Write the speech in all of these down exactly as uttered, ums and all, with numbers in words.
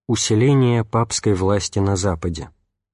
Усиление папской власти на Западе.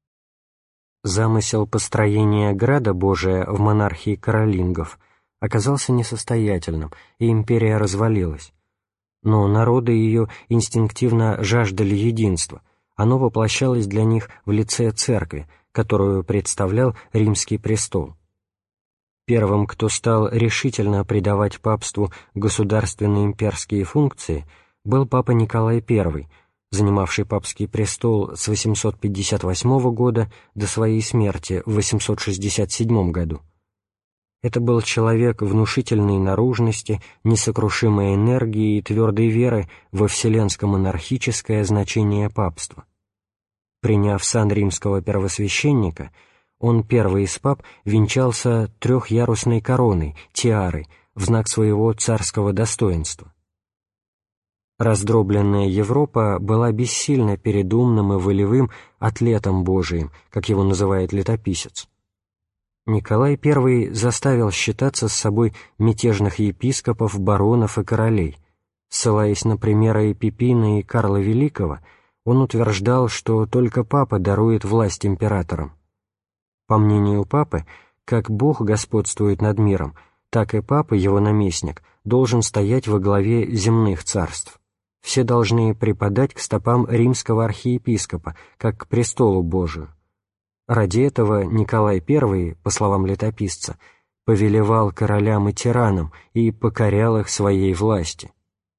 Замысел построения Града Божия в монархии каролингов оказался несостоятельным, и империя развалилась. Но народы ее инстинктивно жаждали единства, оно воплощалось для них в лице церкви, которую представлял Римский престол. Первым, кто стал решительно придавать папству государственные имперские функции, был папа Николай I, занимавший папский престол с восемьсот пятьдесят восьмого года до своей смерти в восемьсот шестьдесят седьмом году. Это был человек внушительной наружности, несокрушимой энергии и твердой веры во вселенско-монархическое значение папства. Приняв сан римского первосвященника, он, первый из пап, венчался трехъярусной короной, тиарой, в знак своего царского достоинства. Раздробленная Европа была бессильна перед умным и волевым атлетом Божиим, как его называет летописец. Николай I заставил считаться с собой мятежных епископов, баронов и королей. Ссылаясь на примеры Пипина и Карла Великого, он утверждал, что только папа дарует власть императорам. По мнению папы, как Бог господствует над миром, так и папа, его наместник, должен стоять во главе земных царств. Все должны преподать к стопам римского архиепископа, как к престолу Божию. Ради этого Николай I, по словам летописца, повелевал королям и тиранам и покорял их своей власти.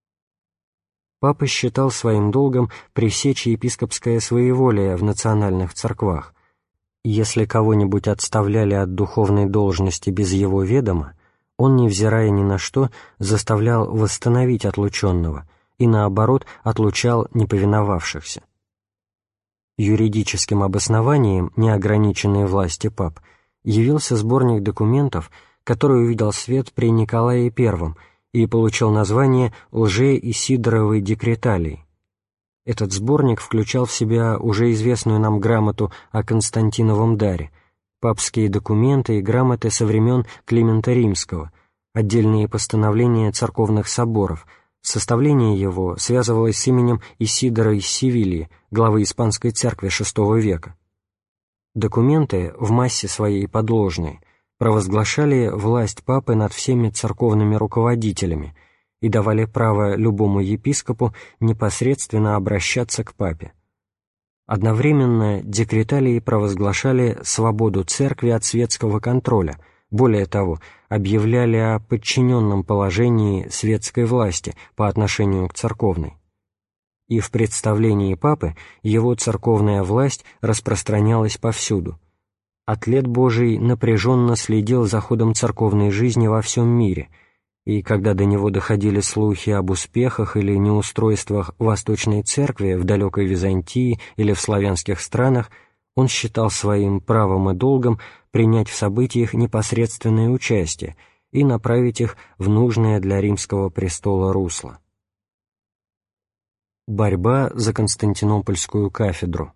Папа считал своим долгом пресечь епископское своеволие в национальных церквах. Если кого-нибудь отставляли от духовной должности без его ведома, он, невзирая ни на что, заставлял восстановить отлученного и, наоборот, отлучал неповиновавшихся. Юридическим обоснованием неограниченной власти пап явился сборник документов, который увидел свет при Николае I и получил название «Лже-Исидоровой декреталии». Этот сборник включал в себя уже известную нам грамоту о Константиновом даре, папские документы и грамоты со времен Климента Римского, отдельные постановления церковных соборов. Составление его связывалось с именем Исидора из Севильи, главы Испанской церкви шестого века. Документы, в массе своей подложные, провозглашали власть папы над всеми церковными руководителями и давали право любому епископу непосредственно обращаться к папе. Одновременно декреталии провозглашали свободу церкви от светского контроля, более того, объявляли о подчиненном положении светской власти по отношению к церковной. И в представлении папы его церковная власть распространялась повсюду. Атлет Божий напряженно следил за ходом церковной жизни во всем мире, и когда до него доходили слухи об успехах или неустройствах Восточной Церкви в далекой Византии или в славянских странах, он считал своим правом и долгом принять в событиях непосредственное участие и направить их в нужное для римского престола русло. Борьба за Константинопольскую кафедру.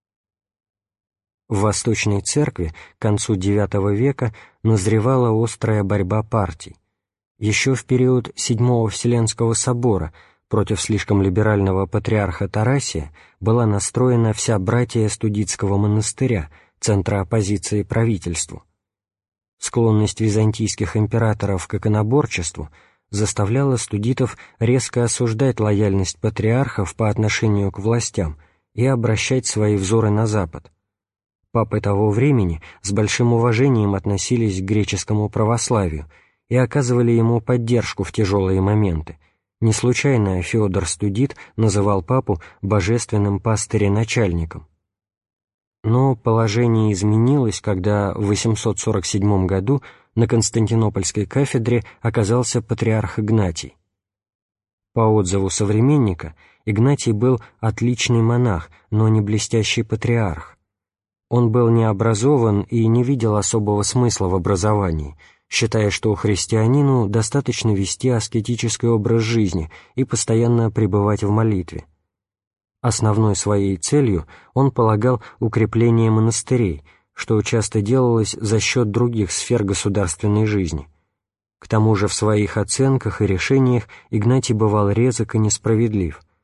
В Восточной Церкви к концу девятого века назревала острая борьба партий. Еще в период Седьмого Вселенского собора против слишком либерального патриарха Тарасия была настроена вся братия Студитского монастыря, центра оппозиции правительству. Склонность византийских императоров к иконоборчеству заставляла студитов резко осуждать лояльность патриархов по отношению к властям и обращать свои взоры на Запад. Папы того времени с большим уважением относились к греческому православию и оказывали ему поддержку в тяжелые моменты. Не случайно Феодор Студит называл папу божественным пастырем-начальником. Но положение изменилось, когда в восемьсот сорок седьмом году на Константинопольской кафедре оказался патриарх Игнатий. По отзыву современника, Игнатий был отличный монах, но не блестящий патриарх. Он был необразован и не видел особого смысла в образовании, считая, что христианину достаточно вести аскетический образ жизни и постоянно пребывать в молитве. Основной своей целью он полагал укрепление монастырей, что часто делалось за счет других сфер государственной жизни. К тому же в своих оценках и решениях Игнатий бывал резок и несправедлив.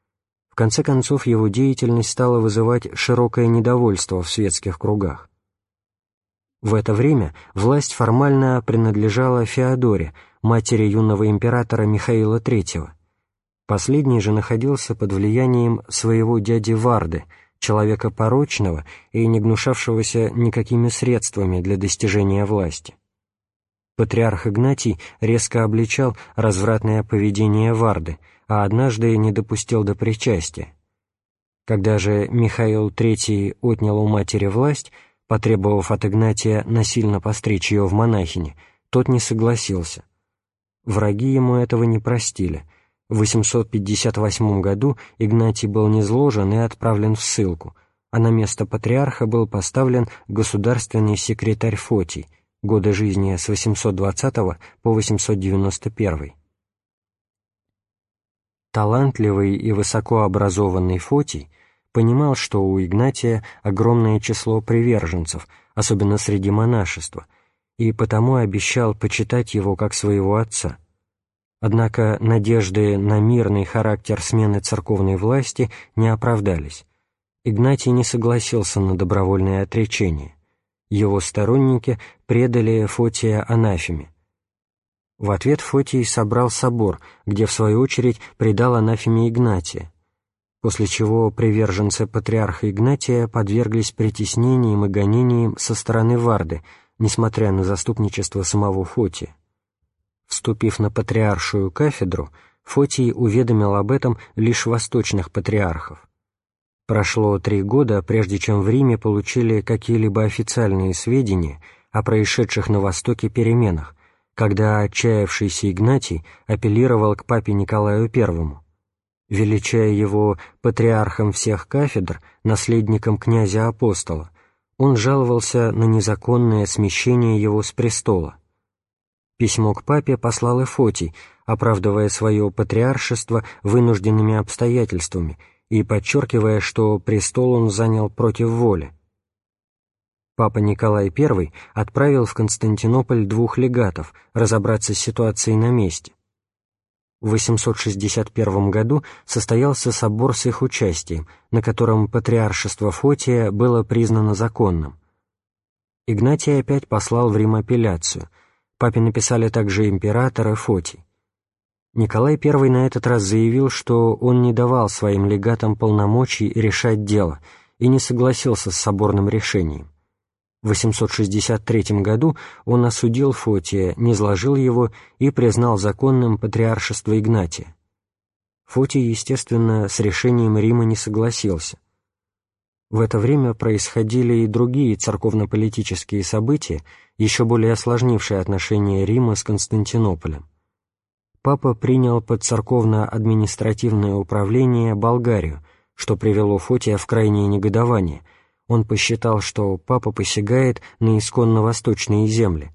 В конце концов, его деятельность стала вызывать широкое недовольство в светских кругах. В это время власть формально принадлежала Феодоре, матери юного императора Михаила третьего. Последний же находился под влиянием своего дяди Варды, человека порочного и не гнушавшегося никакими средствами для достижения власти. Патриарх Игнатий резко обличал развратное поведение Варды, а однажды не допустил до причастия. Когда же Михаил третий отнял у матери власть, потребовав от Игнатия насильно постричь ее в монахини, тот не согласился. Враги ему этого не простили. В восемьсот пятьдесят восьмом году Игнатий был низвержен и отправлен в ссылку, а на место патриарха был поставлен государственный секретарь Фотий, годы жизни с восемьсот двадцатого по восемьсот девяносто первый. Талантливый и высокообразованный Фотий понимал, что у Игнатия огромное число приверженцев, особенно среди монашества, и потому обещал почитать его как своего отца. Однако надежды на мирный характер смены церковной власти не оправдались. Игнатий не согласился на добровольное отречение. Его сторонники предали Фотия анафеме. В ответ Фотий собрал собор, где, в свою очередь, предал анафеме Игнатия, после чего приверженцы патриарха Игнатия подверглись притеснениям и гонениям со стороны Варды, несмотря на заступничество самого Фотия. Вступив на патриаршую кафедру, Фотий уведомил об этом лишь восточных патриархов. Прошло три года, прежде чем в Риме получили какие-либо официальные сведения о происшедших на Востоке переменах, когда отчаявшийся Игнатий апеллировал к папе Николаю Первому. Величая его патриархом всех кафедр, наследником князя-апостола, он жаловался на незаконное смещение его с престола. Письмо к папе послал и Фотий, оправдывая свое патриаршество вынужденными обстоятельствами и подчеркивая, что престол он занял против воли. Папа Николай Первый отправил в Константинополь двух легатов разобраться с ситуацией на месте. В восемьсот шестьдесят первом году состоялся собор с их участием, на котором патриаршество Фотия было признано законным. Игнатий опять послал в Рим апелляцию. Папе написали также император и Фотий. Николай Первый на этот раз заявил, что он не давал своим легатам полномочий решать дело и не согласился с соборным решением. В восемьсот шестьдесят третьем году он осудил Фотия, низложил его и признал законным патриаршество Игнатия. Фотий, естественно, с решением Рима не согласился. В это время происходили и другие церковно-политические события, еще более осложнившие отношения Рима с Константинополем. Папа принял под церковно-административное управление Болгарию, что привело Фотия в крайнее негодование. Он посчитал, что папа посягает на исконно-восточные земли.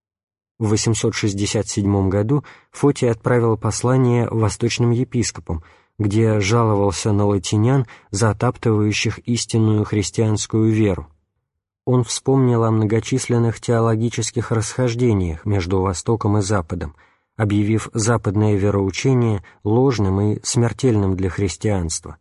В восемьсот шестьдесят седьмом году Фотий отправил послание восточным епископам, где жаловался на латинян, затаптывающих истинную христианскую веру. Он вспомнил о многочисленных теологических расхождениях между Востоком и Западом, объявив западное вероучение ложным и смертельным для христианства.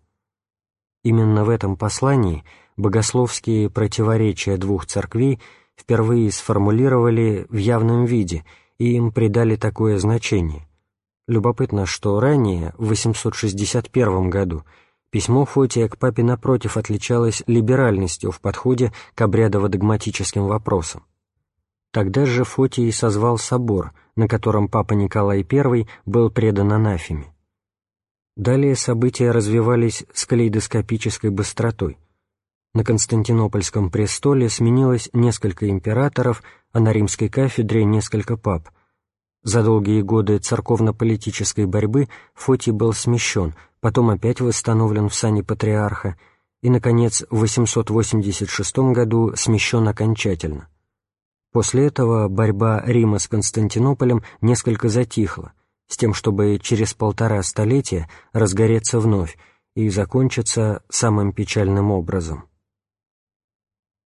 Именно в этом послании богословские противоречия двух церквей впервые сформулировали в явном виде и им придали такое значение. Любопытно, что ранее, в восемьсот шестьдесят первом году, письмо Фотия к папе напротив отличалось либеральностью в подходе к обрядово-догматическим вопросам. Тогда же Фотий созвал собор, на котором папа Николай Первый был предан анафеме. Далее события развивались с калейдоскопической быстротой. На Константинопольском престоле сменилось несколько императоров, а на римской кафедре несколько пап. За долгие годы церковно-политической борьбы Фотий был смещен, потом опять восстановлен в сане патриарха и, наконец, в восемьсот восемьдесят шестом году смещен окончательно. После этого борьба Рима с Константинополем несколько затихла, с тем, чтобы через полтора столетия разгореться вновь и закончиться самым печальным образом.